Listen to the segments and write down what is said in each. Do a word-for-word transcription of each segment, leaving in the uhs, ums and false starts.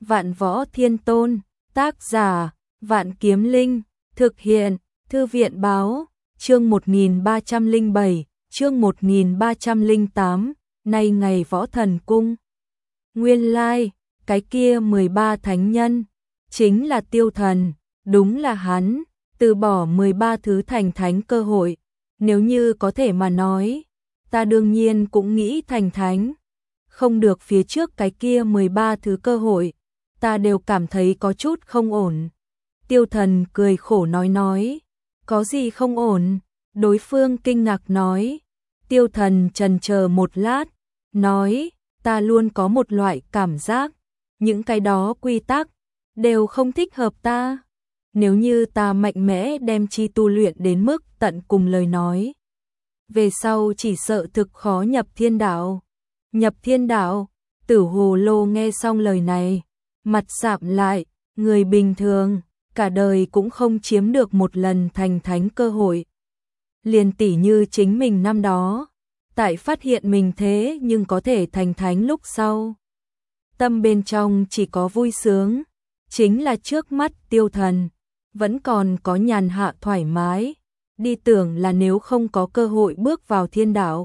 Vạn Võ Thiên Tôn, tác giả, Vạn Kiếm Linh, thực hiện, Thư viện báo, chương một nghìn ba trăm lẻ bảy, chương một nghìn ba trăm lẻ tám, nay ngày Võ Thần Cung. Nguyên lai, cái kia mười ba thánh nhân, chính là Tiêu Thần, đúng là hắn, từ bỏ mười ba thứ thành thánh cơ hội, nếu như có thể mà nói, ta đương nhiên cũng nghĩ thành thánh, không được phía trước cái kia mười ba thứ cơ hội, ta đều cảm thấy có chút không ổn. Tiêu Thần cười khổ nói nói, có gì không ổn? Đối phương kinh ngạc nói. Tiêu Thần chần chờ một lát, nói, ta luôn có một loại cảm giác, những cái đó quy tắc đều không thích hợp ta. Nếu như ta mạnh mẽ đem chi tu luyện đến mức tận cùng lời nói, về sau chỉ sợ thực khó nhập thiên đạo. Nhập thiên đạo? Tử Hồ Lô nghe xong lời này, mặt sạm lại, người bình thường, cả đời cũng không chiếm được một lần thành thánh cơ hội. Liền tỉ như chính mình năm đó, tại phát hiện mình thế nhưng có thể thành thánh lúc sau. Tâm bên trong chỉ có vui sướng, chính là trước mắt Tiêu Thần, vẫn còn có nhàn hạ thoải mái, đi tưởng là nếu không có cơ hội bước vào thiên đạo.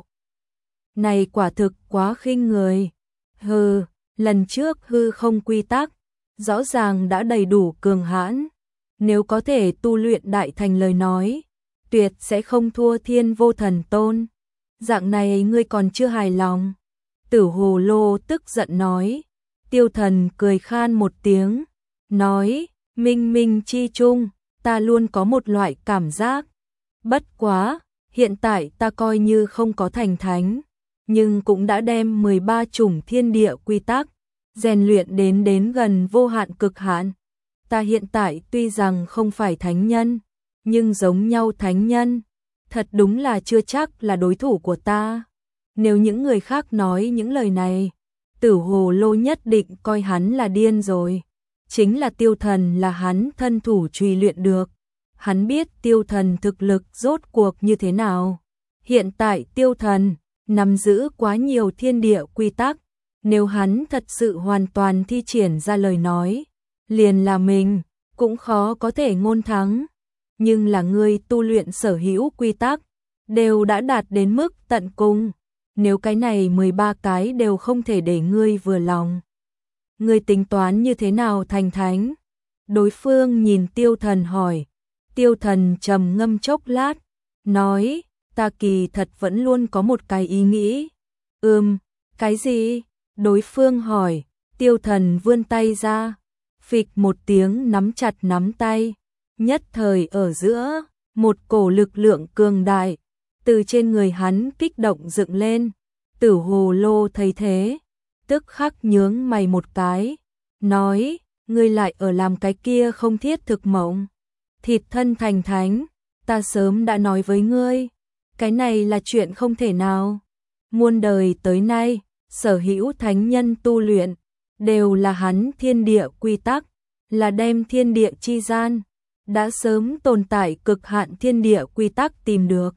Này quả thực quá khinh người. Hừ, lần trước hư không quy tắc, rõ ràng đã đầy đủ cường hãn. Nếu có thể tu luyện đại thành lời nói, tuyệt sẽ không thua Thiên Vô Thần Tôn. Dạng này ngươi còn chưa hài lòng. Tử Hồ Lô tức giận nói. Tiêu Thần cười khan một tiếng, nói, minh minh chi chung, ta luôn có một loại cảm giác. Bất quá, hiện tại ta coi như không có thành thánh, nhưng cũng đã đem mười ba chủng thiên địa quy tắc, rèn luyện đến đến gần vô hạn cực hạn. Ta hiện tại tuy rằng không phải thánh nhân, nhưng giống nhau thánh nhân, thật đúng là chưa chắc là đối thủ của ta. Nếu những người khác nói những lời này, Tử Hồ Lô nhất định coi hắn là điên rồi. Chính là Tiêu Thần là hắn thân thủ truy luyện được. Hắn biết Tiêu Thần thực lực rốt cuộc như thế nào. Hiện tại Tiêu Thần nắm giữ quá nhiều thiên địa quy tắc, nếu hắn thật sự hoàn toàn thi triển ra lời nói, liền là mình cũng khó có thể ngôn thắng. Nhưng là ngươi tu luyện sở hữu quy tắc đều đã đạt đến mức tận cùng, nếu cái này mười ba cái đều không thể để ngươi vừa lòng, ngươi tính toán như thế nào thành thánh? Đối phương nhìn Tiêu Thần hỏi. Tiêu Thần trầm ngâm chốc lát, nói, ta kỳ thật vẫn luôn có một cái ý nghĩ. Ừm, cái gì? Đối phương hỏi. Tiêu Thần vươn tay ra, phịch một tiếng nắm chặt nắm tay, nhất thời ở giữa, một cổ lực lượng cường đại từ trên người hắn kích động dựng lên. Tử Hồ Lô thấy thế, tức khắc nhướng mày một cái, nói, ngươi lại ở làm cái kia không thiết thực mộng. Thịt thân thành thánh, ta sớm đã nói với ngươi, cái này là chuyện không thể nào. Muôn đời tới nay, sở hữu thánh nhân tu luyện, đều là hắn thiên địa quy tắc, là đem thiên địa chi gian, đã sớm tồn tại cực hạn thiên địa quy tắc tìm được.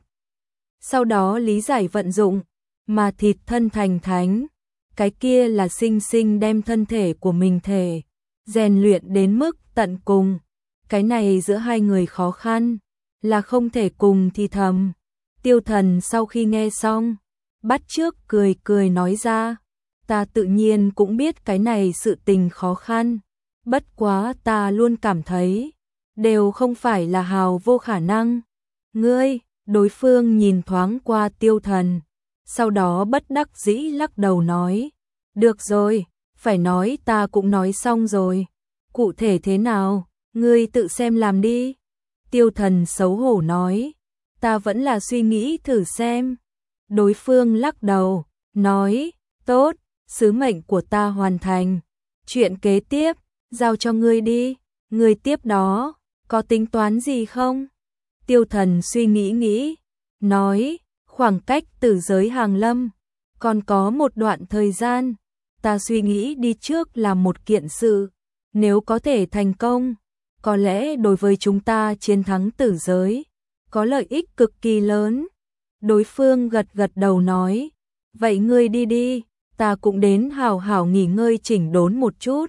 Sau đó lý giải vận dụng, mà thịt thân thành thánh, cái kia là sinh sinh đem thân thể của mình thể, rèn luyện đến mức tận cùng. Cái này giữa hai người khó khăn, là không thể cùng thì thầm. Tiêu Thần sau khi nghe xong, bắt chước cười cười nói ra, ta tự nhiên cũng biết cái này sự tình khó khăn, bất quá ta luôn cảm thấy, đều không phải là hào vô khả năng. Ngươi, đối phương nhìn thoáng qua Tiêu Thần, sau đó bất đắc dĩ lắc đầu nói, được rồi, phải nói ta cũng nói xong rồi, cụ thể thế nào? Ngươi tự xem làm đi. Tiêu Thần xấu hổ nói, ta vẫn là suy nghĩ thử xem. Đối phương lắc đầu, nói, tốt, sứ mệnh của ta hoàn thành. Chuyện kế tiếp, giao cho ngươi đi. Ngươi tiếp đó, có tính toán gì không? Tiêu Thần suy nghĩ nghĩ, nói, khoảng cách từ giới hàng lâm, còn có một đoạn thời gian, ta suy nghĩ đi trước làm một kiện sự, nếu có thể thành công, có lẽ đối với chúng ta chiến thắng tử giới, có lợi ích cực kỳ lớn. Đối phương gật gật đầu nói, vậy ngươi đi đi, ta cũng đến hào hào nghỉ ngơi chỉnh đốn một chút,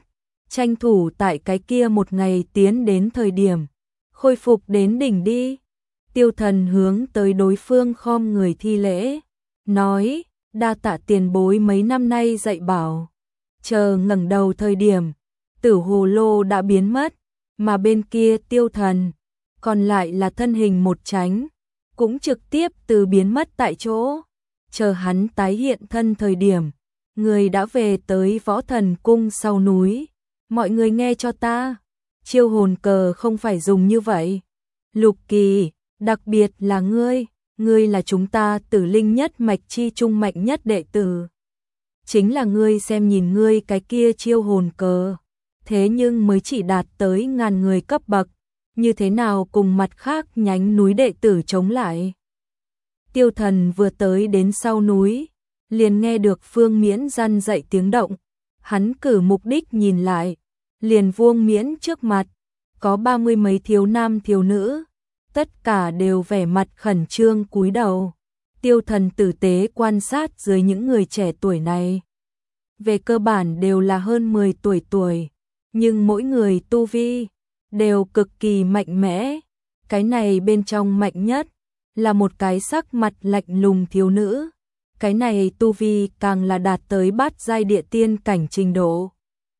tranh thủ tại cái kia một ngày tiến đến thời điểm, khôi phục đến đỉnh đi. Tiêu Thần hướng tới đối phương khom người thi lễ, nói, đa tạ tiền bối mấy năm nay dạy bảo. Chờ ngẩng đầu thời điểm, Tử Hồ Lô đã biến mất, mà bên kia Tiêu Thần, còn lại là thân hình một tránh, cũng trực tiếp từ biến mất tại chỗ. Chờ hắn tái hiện thân thời điểm, người đã về tới Võ Thần Cung sau núi. Mọi người nghe cho ta, chiêu hồn cờ không phải dùng như vậy. Lục Kỳ, đặc biệt là ngươi, ngươi là chúng ta Tử Linh nhất mạch chi trung mạnh nhất đệ tử. Chính là ngươi xem nhìn ngươi cái kia chiêu hồn cờ, thế nhưng mới chỉ đạt tới ngàn người cấp bậc, như thế nào cùng mặt khác nhánh núi đệ tử chống lại. Tiêu Thần vừa tới đến sau núi, liền nghe được Phương Miễn răn dậy tiếng động, hắn cử mục đích nhìn lại, liền Vương Miễn trước mặt, có ba mươi mấy thiếu nam thiếu nữ, tất cả đều vẻ mặt khẩn trương cúi đầu. Tiêu Thần tử tế quan sát dưới những người trẻ tuổi này. Về cơ bản đều là hơn mười tuổi tuổi, nhưng mỗi người tu vi đều cực kỳ mạnh mẽ. Cái này bên trong mạnh nhất là một cái sắc mặt lạnh lùng thiếu nữ. Cái này tu vi càng là đạt tới bát giai địa tiên cảnh trình độ.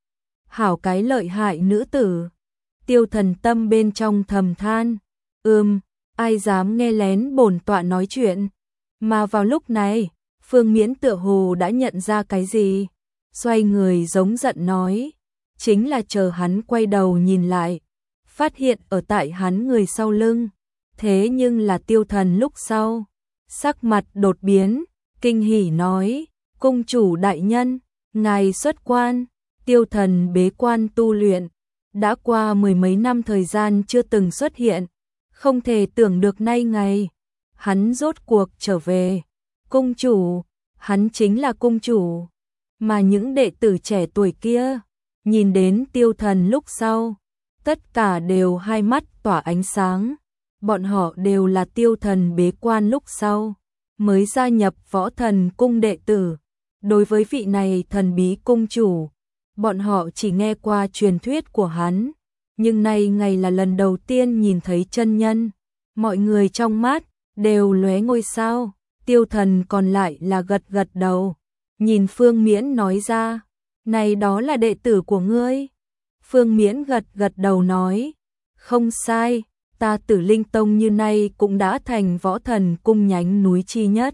Hảo cái lợi hại nữ tử. Tiêu Thần tâm bên trong thầm than, ừm, ai dám nghe lén bổn tọa nói chuyện. Mà vào lúc này, Phương Miễn tựa hồ đã nhận ra cái gì, xoay người giống giận nói, chính là chờ hắn quay đầu nhìn lại, phát hiện ở tại hắn người sau lưng, thế nhưng là Tiêu Thần lúc sau, sắc mặt đột biến, kinh hỉ nói, cung chủ đại nhân, ngài xuất quan. Tiêu Thần bế quan tu luyện, đã qua mười mấy năm thời gian chưa từng xuất hiện, không thể tưởng được nay ngày, hắn rốt cuộc trở về. Cung chủ, hắn chính là cung chủ, mà những đệ tử trẻ tuổi kia, nhìn đến Tiêu Thần lúc sau, tất cả đều hai mắt tỏa ánh sáng, bọn họ đều là Tiêu Thần bế quan lúc sau, mới gia nhập Võ Thần Cung đệ tử. Đối với vị này thần bí cung chủ, bọn họ chỉ nghe qua truyền thuyết của hắn, nhưng nay ngày là lần đầu tiên nhìn thấy chân nhân, mọi người trong mắt đều lóe ngôi sao. Tiêu Thần còn lại là gật gật đầu, nhìn Phương Miễn nói ra, này đó là đệ tử của ngươi. Phương Miễn gật gật đầu nói, không sai, ta Tử Linh Tông như nay cũng đã thành Võ Thần Cung nhánh núi chi nhất,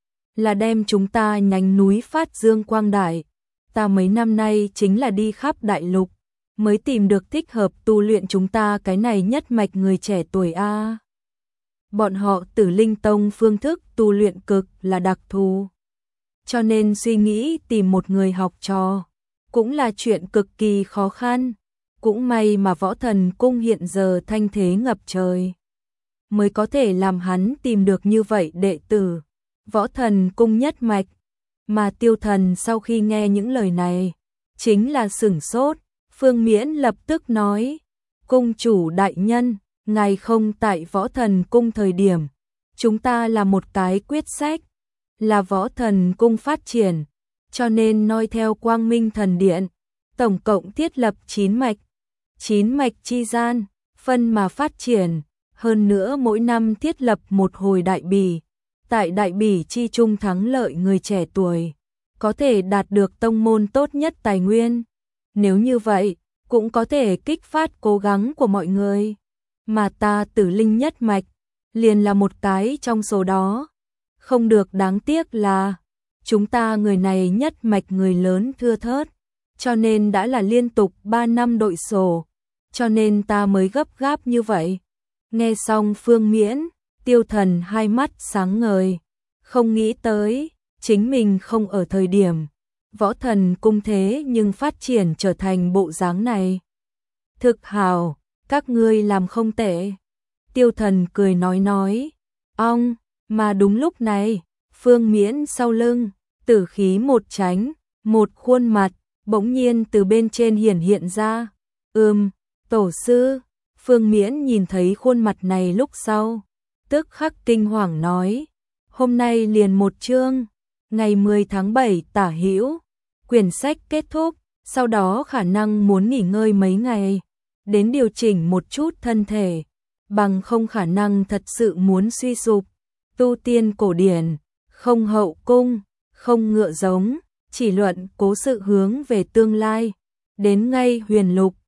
là đem chúng ta nhánh núi phát dương quang đại. Ta mấy năm nay chính là đi khắp đại lục, mới tìm được thích hợp tu luyện chúng ta cái này nhất mạch người trẻ tuổi a. Bọn họ Tử Linh Tông phương thức tu luyện cực là đặc thù, cho nên suy nghĩ tìm một người học trò cũng là chuyện cực kỳ khó khăn. Cũng may mà Võ Thần Cung hiện giờ thanh thế ngập trời, mới có thể làm hắn tìm được như vậy đệ tử Võ Thần Cung nhất mạch. Mà Tiêu Thần sau khi nghe những lời này, chính là sửng sốt. Phương Miễn lập tức nói, cung chủ đại nhân, ngài không tại Võ Thần Cung thời điểm, chúng ta là một cái quyết sách, là Võ Thần Cung phát triển, cho nên noi theo Quang Minh Thần Điện, tổng cộng thiết lập chín mạch, chín mạch chi gian, phân mà phát triển, hơn nữa mỗi năm thiết lập một hồi đại bỉ, tại đại bỉ chi trung thắng lợi người trẻ tuổi, có thể đạt được tông môn tốt nhất tài nguyên. Nếu như vậy, cũng có thể kích phát cố gắng của mọi người. Mà ta Tử Linh nhất mạch, liền là một cái trong số đó. Không được đáng tiếc là, chúng ta người này nhất mạch người lớn thưa thớt, cho nên đã là liên tục ba năm đội sổ, cho nên ta mới gấp gáp như vậy. Nghe xong Phương Miễn, Tiêu Thần hai mắt sáng ngời, không nghĩ tới, chính mình không ở thời điểm Võ Thần Cung thế nhưng phát triển trở thành bộ dáng này. Thực hào, các ngươi làm không tệ. Tiêu Thần cười nói nói, ong, mà đúng lúc này, Phương Miễn sau lưng, tử khí một tránh, một khuôn mặt, bỗng nhiên từ bên trên hiển hiện ra. Ừm, tổ sư. Phương Miễn nhìn thấy khuôn mặt này lúc sau, tức khắc kinh hoàng nói, hôm nay liền một chương, ngày mười tháng bảy tả hữu, quyển sách kết thúc. sau đó khả năng muốn nghỉ ngơi mấy ngày, đến điều chỉnh một chút thân thể, bằng không khả năng thật sự muốn suy sụp. Tu tiên cổ điển, không hậu cung, không ngựa giống, chỉ luận cố sự hướng về tương lai. Đến ngay huyền lục,